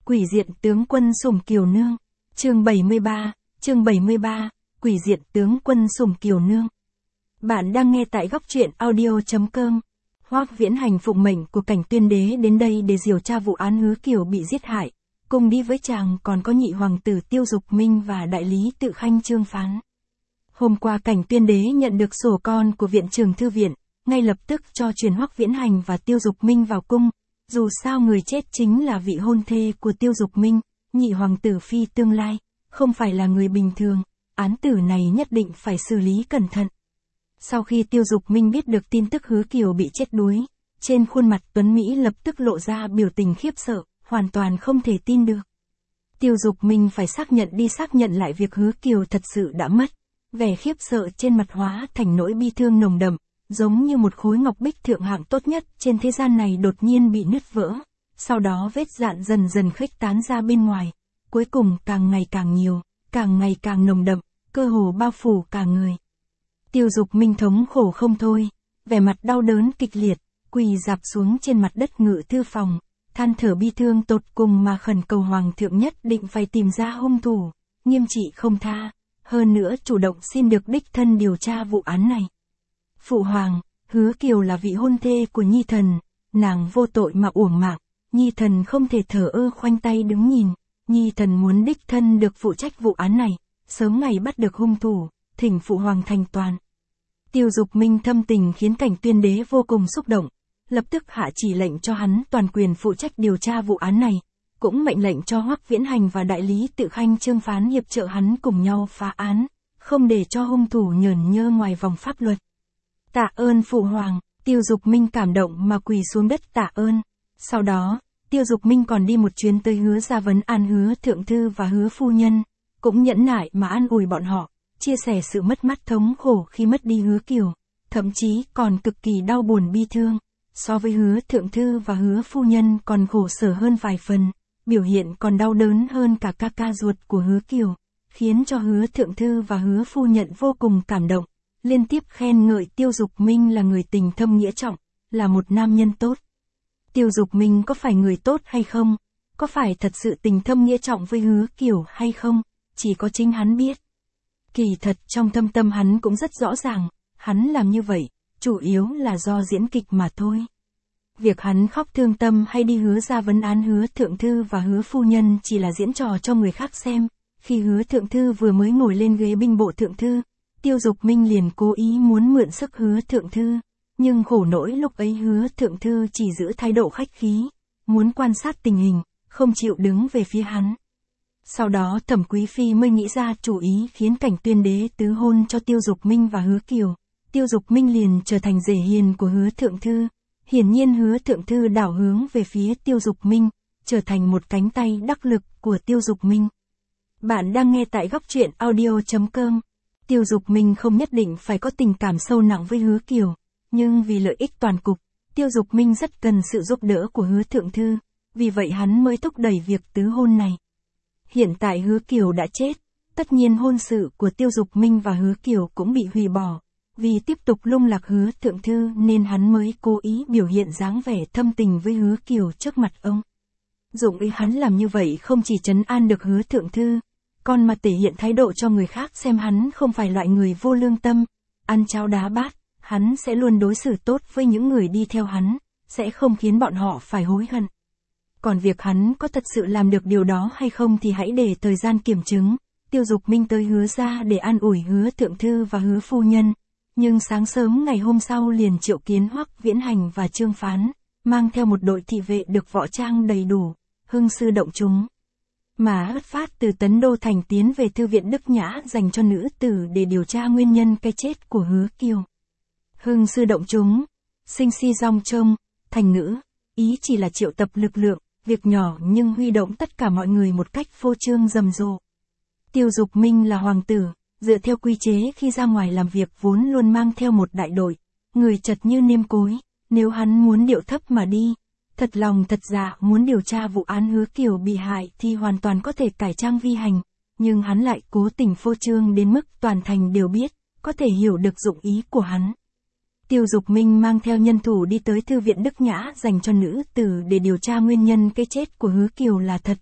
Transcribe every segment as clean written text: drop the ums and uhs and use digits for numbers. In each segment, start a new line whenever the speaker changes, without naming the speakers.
Quỷ diện tướng quân Sủng Kiều Nương. Chương 73, Quỷ diện tướng quân Sủng Kiều Nương. Bạn đang nghe tại góc truyện audio.com. Hoắc Viễn Hành phụng mệnh của Cảnh Tuyên Đế đến đây để điều tra vụ án Hứa Kiều bị giết hại. Cùng đi với chàng còn có nhị hoàng tử Tiêu Dục Minh và đại lý Tự Khanh Trương Phán. Hôm qua Cảnh Tuyên Đế nhận được sổ con của Viện Trường Thư Viện, ngay lập tức cho truyền Hoắc Viễn Hành và Tiêu Dục Minh vào cung. Dù sao người chết chính là vị hôn thê của Tiêu Dục Minh, nhị hoàng tử phi tương lai, không phải là người bình thường, án tử này nhất định phải xử lý cẩn thận. Sau khi Tiêu Dục Minh biết được tin tức Hứa Kiều bị chết đuối, trên khuôn mặt tuấn Mỹ lập tức lộ ra biểu tình khiếp sợ, hoàn toàn không thể tin được. Tiêu Dục Minh phải xác nhận lại việc Hứa Kiều thật sự đã mất. Vẻ khiếp sợ trên mặt hóa thành nỗi bi thương nồng đậm, giống như một khối ngọc bích thượng hạng tốt nhất trên thế gian này đột nhiên bị nứt vỡ. Sau đó vết dạn dần dần khuếch tán ra bên ngoài, cuối cùng càng ngày càng nhiều, càng ngày càng nồng đậm, cơ hồ bao phủ cả người. Tiêu Dục Minh thống khổ không thôi, vẻ mặt đau đớn kịch liệt, quỳ rạp xuống trên mặt đất ngự thư phòng, than thở bi thương tột cùng mà khẩn cầu hoàng thượng nhất định phải tìm ra hung thủ, nghiêm trị không tha, hơn nữa chủ động xin được đích thân điều tra vụ án này. Phụ hoàng, Hứa Kiều là vị hôn thê của Nhi thần, nàng vô tội mà uổng mạng, Nhi thần không thể thờ ơ khoanh tay đứng nhìn, Nhi thần muốn đích thân được phụ trách vụ án này, sớm ngày bắt được hung thủ, thỉnh phụ hoàng thành toàn. Tiêu Dục Minh thâm tình khiến Cảnh Tuyên Đế vô cùng xúc động, lập tức hạ chỉ lệnh cho hắn toàn quyền phụ trách điều tra vụ án này, cũng mệnh lệnh cho Hoắc Viễn Hành và đại lý Tự Khanh Trương Phán hiệp trợ hắn cùng nhau phá án, không để cho hung thủ nhởn nhơ ngoài vòng pháp luật. Tạ ơn phụ hoàng, Tiêu Dục Minh cảm động mà quỳ xuống đất tạ ơn. Sau đó, Tiêu Dục Minh còn đi một chuyến tới Hứa gia vấn an Hứa thượng thư và Hứa phu nhân, cũng nhẫn nại mà an ủi bọn họ, chia sẻ sự mất mát thống khổ khi mất đi Hứa Kiều, thậm chí còn cực kỳ đau buồn bi thương. So với Hứa thượng thư và Hứa phu nhân còn khổ sở hơn vài phần, biểu hiện còn đau đớn hơn cả ca ruột của Hứa Kiều, khiến cho Hứa thượng thư và Hứa phu nhân vô cùng cảm động, liên tiếp khen ngợi Tiêu Dục Minh là người tình thâm nghĩa trọng, là một nam nhân tốt. Tiêu Dục Minh có phải người tốt hay không? Có phải thật sự tình thâm nghĩa trọng với Hứa Kiều hay không? Chỉ có chính hắn biết. Kỳ thật trong thâm tâm hắn cũng rất rõ ràng, hắn làm như vậy, chủ yếu là do diễn kịch mà thôi. Việc hắn khóc thương tâm hay đi Hứa gia vấn án Hứa thượng thư và Hứa phu nhân chỉ là diễn trò cho người khác xem. Khi Hứa thượng thư vừa mới ngồi lên ghế binh bộ thượng thư, Tiêu Dục Minh liền cố ý muốn mượn sức Hứa thượng thư, nhưng khổ nỗi lúc ấy Hứa thượng thư chỉ giữ thái độ khách khí, muốn quan sát tình hình, không chịu đứng về phía hắn. Sau đó Thẩm Quý Phi mới nghĩ ra chủ ý khiến Cảnh Tuyên Đế tứ hôn cho Tiêu Dục Minh và Hứa Kiều. Tiêu Dục Minh liền trở thành rể hiền của Hứa thượng thư. Hiển nhiên Hứa thượng thư đảo hướng về phía Tiêu Dục Minh, trở thành một cánh tay đắc lực của Tiêu Dục Minh. Bạn đang nghe tại góc truyện audio.com. Tiêu Dục Minh không nhất định phải có tình cảm sâu nặng với Hứa Kiều, nhưng vì lợi ích toàn cục, Tiêu Dục Minh rất cần sự giúp đỡ của Hứa thượng thư, vì vậy hắn mới thúc đẩy việc tứ hôn này. Hiện tại Hứa Kiều đã chết, tất nhiên hôn sự của Tiêu Dục Minh và Hứa Kiều cũng bị hủy bỏ, vì tiếp tục lung lạc Hứa thượng thư nên hắn mới cố ý biểu hiện dáng vẻ thâm tình với Hứa Kiều trước mặt ông. Dụng ý hắn làm như vậy không chỉ trấn an được Hứa thượng thư, còn mà thể hiện thái độ cho người khác xem hắn không phải loại người vô lương tâm, ăn cháo đá bát, hắn sẽ luôn đối xử tốt với những người đi theo hắn, sẽ không khiến bọn họ phải hối hận. Còn việc hắn có thật sự làm được điều đó hay không thì hãy để thời gian kiểm chứng. Tiêu Dục Minh tới Hứa gia để an ủi Hứa thượng thư và Hứa phu nhân, nhưng sáng sớm ngày hôm sau liền triệu kiến Hoắc Viễn Hành và Trương Phán, mang theo một đội thị vệ được võ trang đầy đủ, hưng sư động chúng. Mà xuất phát từ Tấn Đô thành tiến về Thư viện Đức Nhã dành cho nữ tử để điều tra nguyên nhân cái chết của Hứa Kiều. Hưng sư động chúng, sinh si rong trông, thành ngữ, ý chỉ là triệu tập lực lượng, việc nhỏ nhưng huy động tất cả mọi người một cách phô trương rầm rộ. Tiêu Dục Minh là hoàng tử, dựa theo quy chế khi ra ngoài làm việc vốn luôn mang theo một đại đội, người chật như nêm cối, nếu hắn muốn điệu thấp mà đi, thật lòng thật dạ muốn điều tra vụ án Hứa Kiều bị hại thì hoàn toàn có thể cải trang vi hành, nhưng hắn lại cố tình phô trương đến mức toàn thành đều biết, có thể hiểu được dụng ý của hắn. Tiêu Dục Minh mang theo nhân thủ đi tới Thư viện Đức Nhã dành cho nữ tử để điều tra nguyên nhân cái chết của Hứa Kiều là thật,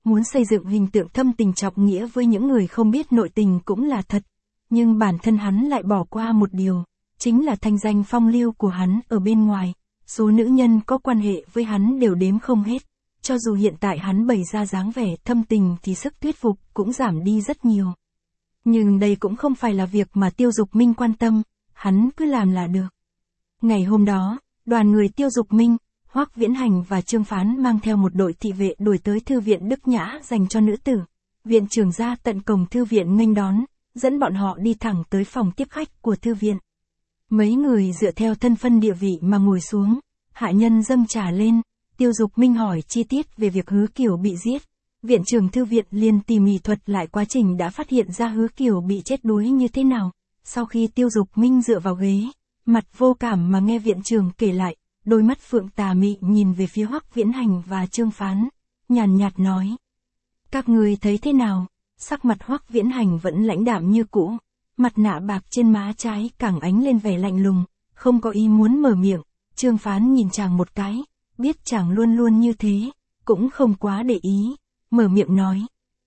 muốn xây dựng hình tượng thâm tình trọng nghĩa với những người không biết nội tình cũng là thật. Nhưng bản thân hắn lại bỏ qua một điều, chính là thanh danh phong lưu của hắn ở bên ngoài. Số nữ nhân có quan hệ với hắn đều đếm không hết. Cho dù hiện tại hắn bày ra dáng vẻ thâm tình thì sức thuyết phục cũng giảm đi rất nhiều. Nhưng đây cũng không phải là việc mà Tiêu Dục Minh quan tâm, hắn cứ làm là được. Ngày hôm đó, đoàn người Tiêu Dục Minh, Hoắc Viễn Hành và Trương Phán mang theo một đội thị vệ đuổi tới thư viện Đức Nhã dành cho nữ tử. Viện trưởng ra tận cổng thư viện nghênh đón, dẫn bọn họ đi thẳng tới phòng tiếp khách của thư viện. Mấy người dựa theo thân phân địa vị mà ngồi xuống, hạ nhân dâng trà lên, Tiêu Dục Minh hỏi chi tiết về việc Hứa Kiều bị giết. Viện trưởng thư viện liền tỉ mỉ thuật lại quá trình đã phát hiện ra Hứa Kiều bị chết đuối như thế nào. Sau khi Tiêu Dục Minh dựa vào ghế, mặt vô cảm mà nghe viện trưởng kể lại, đôi mắt phượng tà mị nhìn về phía Hoắc Viễn Hành và Trương Phán, nhàn nhạt nói. Các người thấy thế nào? Sắc mặt Hoắc Viễn Hành vẫn lãnh đạm như cũ, mặt nạ bạc trên má trái càng ánh lên vẻ lạnh lùng, không có ý muốn mở miệng. Trương Phán nhìn chàng một cái, biết chàng luôn luôn như thế, cũng không quá để ý, mở miệng nói.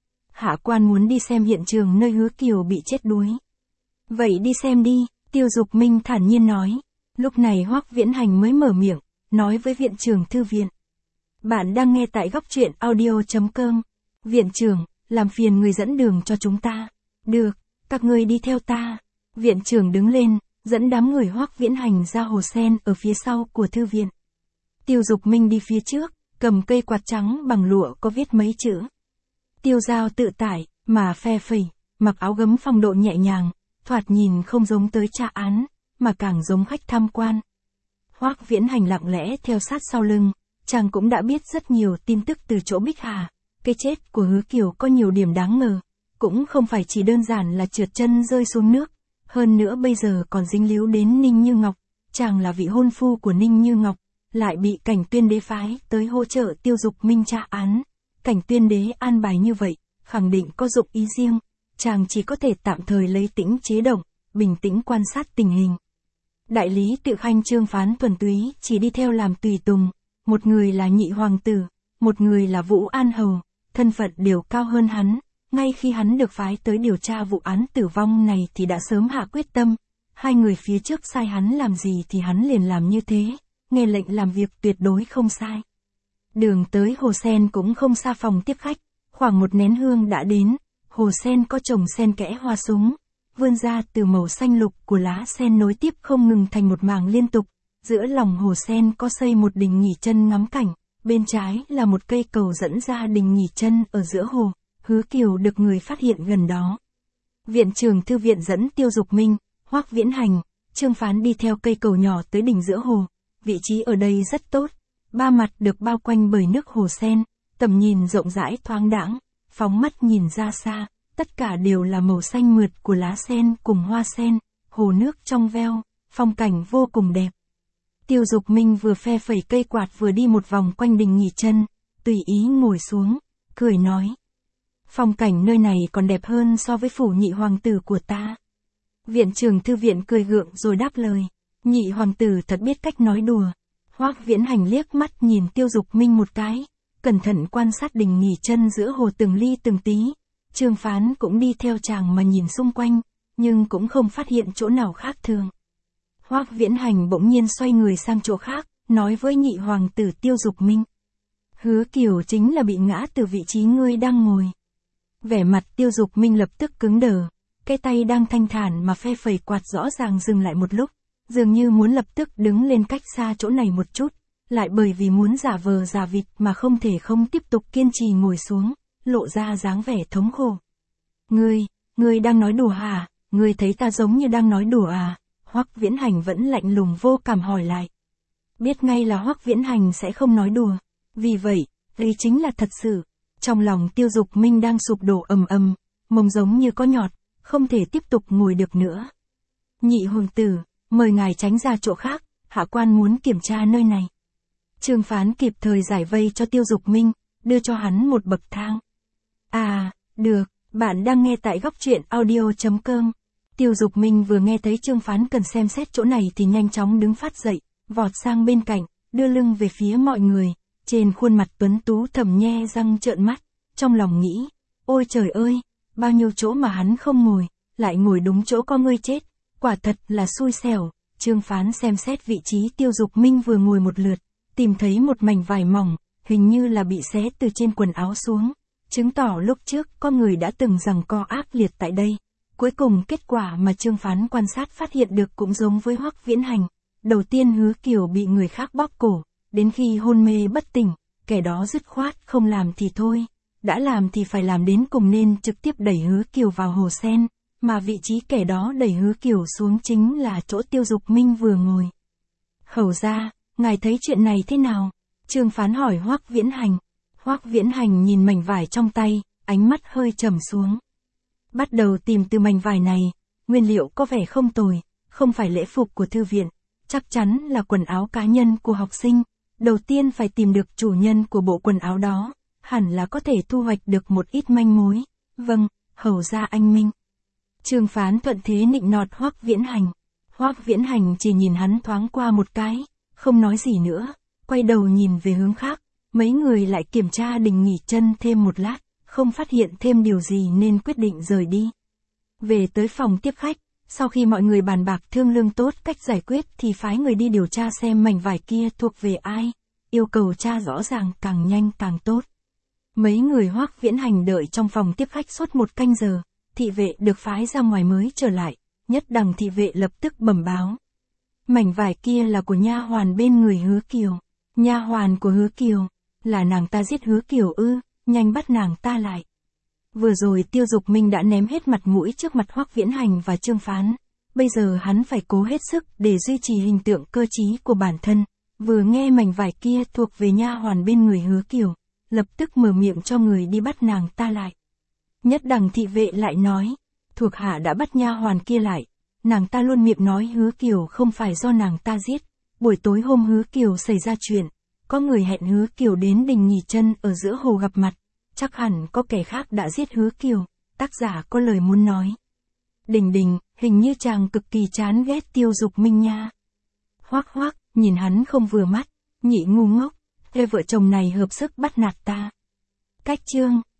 Hạ quan muốn đi xem hiện trường nơi Hứa Kiều bị chết đuối. Vậy đi xem đi, Tiêu Dục Minh thản nhiên nói. Lúc này Hoắc Viễn Hành mới mở miệng, nói với viện trưởng thư viện. Bạn đang nghe tại góc truyện audio.com. Viện trưởng, làm phiền người dẫn đường cho chúng ta. Được, các ngươi đi theo ta. Viện trưởng đứng lên, dẫn đám người Hoắc Viễn Hành ra hồ sen ở phía sau của thư viện. Tiêu Dục Minh đi phía trước, cầm cây quạt trắng bằng lụa có viết mấy chữ. Tiêu Giao tự tại, mà phe phẩy, mặc áo gấm phong độ nhẹ nhàng, thoạt nhìn không giống tới tra án, mà càng giống khách tham quan. Hoắc Viễn Hành lặng lẽ theo sát sau lưng, chàng cũng đã biết rất nhiều tin tức từ chỗ Bích Hà. Cái chết của Hứa Kiều có nhiều điểm đáng ngờ, cũng không phải chỉ đơn giản là trượt chân rơi xuống nước, hơn nữa bây giờ còn dính líu đến Ninh Như Ngọc, chàng là vị hôn phu của Ninh Như Ngọc, lại bị Cảnh Tuyên Đế phái tới hỗ trợ Tiêu Dục Minh tra án. Cảnh Tuyên Đế an bài như vậy, khẳng định có dụng ý riêng, chàng chỉ có thể tạm thời lấy tĩnh chế động, bình tĩnh quan sát tình hình. Đại lý Tự Khanh Trương Phán thuần túy chỉ đi theo làm tùy tùng, một người là nhị hoàng tử, một người là Vũ An Hầu, thân phận đều cao hơn hắn. Ngay khi hắn được phái tới điều tra vụ án tử vong này thì đã sớm hạ quyết tâm, hai người phía trước sai hắn làm gì thì hắn liền làm như thế, nghe lệnh làm việc tuyệt đối không sai. Đường tới hồ sen cũng không xa phòng tiếp khách, khoảng một nén hương đã đến, hồ sen có trồng sen kẽ hoa súng, vươn ra từ màu xanh lục của lá sen nối tiếp không ngừng thành một mảng liên tục, giữa lòng hồ sen có xây một đình nghỉ chân ngắm cảnh, bên trái là một cây cầu dẫn ra đình nghỉ chân ở giữa hồ. Hứa Kiều được người phát hiện gần đó. Viện trưởng thư viện dẫn Tiêu Dục Minh, Hoắc Viễn Hành, Trương Phán đi theo cây cầu nhỏ tới đỉnh giữa hồ. Vị trí ở đây rất tốt, ba mặt được bao quanh bởi nước hồ sen, tầm nhìn rộng rãi thoáng đãng, phóng mắt nhìn ra xa, tất cả đều là màu xanh mượt của lá sen cùng hoa sen, hồ nước trong veo, phong cảnh vô cùng đẹp. Tiêu Dục Minh vừa phe phẩy cây quạt vừa đi một vòng quanh đình nghỉ chân, tùy ý ngồi xuống, cười nói. Phong cảnh nơi này còn đẹp hơn so với phủ nhị hoàng tử của ta. Viện trưởng thư viện cười gượng rồi đáp lời. Nhị hoàng tử thật biết cách nói đùa. Hoắc Viễn Hành liếc mắt nhìn Tiêu Dục Minh một cái, cẩn thận quan sát đình nghỉ chân giữa hồ từng ly từng tí. Trương Phán cũng đi theo chàng mà nhìn xung quanh, nhưng cũng không phát hiện chỗ nào khác thường. Hoắc Viễn Hành bỗng nhiên xoay người sang chỗ khác, nói với nhị hoàng tử Tiêu Dục Minh. Hứa Kiều chính là bị ngã từ vị trí ngươi đang ngồi. Vẻ mặt Tiêu Dục Minh lập tức cứng đờ, cái tay đang thanh thản mà phe phẩy quạt rõ ràng dừng lại một lúc, dường như muốn lập tức đứng lên cách xa chỗ này một chút, lại bởi vì muốn giả vờ giả vịt mà không thể không tiếp tục kiên trì ngồi xuống, lộ ra dáng vẻ thống khổ. Ngươi đang nói đùa hả? Ngươi thấy ta giống như đang nói đùa à? Hoắc Viễn Hành vẫn lạnh lùng vô cảm hỏi lại. Biết ngay là Hoắc Viễn Hành sẽ không nói đùa, vì vậy, đây chính là thật sự. Trong lòng Tiêu Dục Minh đang sụp đổ ầm ầm, mông giống như có nhọt, không thể tiếp tục ngồi được nữa. Nhị hoàng tử, mời ngài tránh ra chỗ khác, hạ quan muốn kiểm tra nơi này. Trương Phán kịp thời giải vây cho Tiêu Dục Minh, đưa cho hắn một bậc thang. À, được, bạn đang nghe tại góc truyện audio.com. Tiêu Dục Minh vừa nghe thấy Trương Phán cần xem xét chỗ này thì nhanh chóng đứng phát dậy, vọt sang bên cạnh, đưa lưng về phía mọi người. Trên khuôn mặt tuấn tú thầm nhe răng trợn mắt, trong lòng nghĩ, ôi trời ơi, bao nhiêu chỗ mà hắn không ngồi, lại ngồi đúng chỗ con ngươi chết, quả thật là xui xẻo. Trương Phán xem xét vị trí Tiêu Dục Minh vừa ngồi một lượt, tìm thấy một mảnh vải mỏng, hình như là bị xé từ trên quần áo xuống, chứng tỏ lúc trước con người đã từng giằng co ác liệt tại đây. Cuối cùng kết quả mà Trương Phán quan sát phát hiện được cũng giống với Hoắc Viễn Hành. Đầu tiên Hứa Kiều bị người khác bóp cổ, đến khi hôn mê bất tỉnh, kẻ đó dứt khoát không làm thì thôi, đã làm thì phải làm đến cùng nên trực tiếp đẩy Hứa Kiều vào hồ sen, mà vị trí kẻ đó đẩy Hứa Kiều xuống chính là chỗ Tiêu Dục Minh vừa ngồi. Hầu ra, ngài thấy chuyện này thế nào? Trương Phán hỏi Hoắc Viễn Hành. Hoắc Viễn Hành nhìn mảnh vải trong tay, ánh mắt hơi trầm xuống. Bắt đầu tìm từ mảnh vải này, nguyên liệu có vẻ không tồi, không phải lễ phục của thư viện, chắc chắn là quần áo cá nhân của học sinh. Đầu tiên phải tìm được chủ nhân của bộ quần áo đó, hẳn là có thể thu hoạch được một ít manh mối. Vâng, hầu ra anh minh. Trương Phán thuận thế nịnh nọt Hoắc Viễn Hành. Hoắc Viễn Hành chỉ nhìn hắn thoáng qua một cái, không nói gì nữa, quay đầu nhìn về hướng khác. Mấy người lại kiểm tra đình nghỉ chân thêm một lát, không phát hiện thêm điều gì nên quyết định rời đi. Về tới phòng tiếp khách, sau khi mọi người bàn bạc thương lượng tốt cách giải quyết thì phái người đi điều tra xem mảnh vải kia thuộc về ai, yêu cầu tra rõ ràng càng nhanh càng tốt. Mấy người Hoắc Viễn Hành đợi trong phòng tiếp khách suốt 1 canh giờ, thị vệ được phái ra ngoài mới trở lại, Nhất Đằng thị vệ lập tức bẩm báo. Mảnh vải kia là của nha hoàn bên người Hứa Kiều. Nha hoàn của Hứa Kiều, là nàng ta giết Hứa Kiều ư? Nhanh bắt nàng ta lại. Vừa rồi Tiêu Dục Minh đã ném hết mặt mũi trước mặt Hoắc Viễn Hành và Trương Phán, bây giờ hắn phải cố hết sức để duy trì hình tượng cơ trí của bản thân. Vừa nghe mảnh vải kia thuộc về nha hoàn bên người Hứa Kiều, lập tức mở miệng cho người đi bắt nàng ta lại. Nhất Đằng thị vệ lại nói, thuộc hạ đã bắt nha hoàn kia lại, nàng ta luôn miệng nói Hứa Kiều không phải do nàng ta giết. Buổi tối hôm Hứa Kiều xảy ra chuyện, có người hẹn Hứa Kiều đến đình nghỉ chân ở giữa hồ gặp mặt, chắc hẳn có kẻ khác đã giết Hứa Kiều. Tác giả có lời muốn nói. Đình, hình như chàng cực kỳ chán ghét Tiêu Dục Minh nha. Hoắc, nhìn hắn không vừa mắt, nhị ngu ngốc, thế vợ chồng này hợp sức bắt nạt ta. Cách chương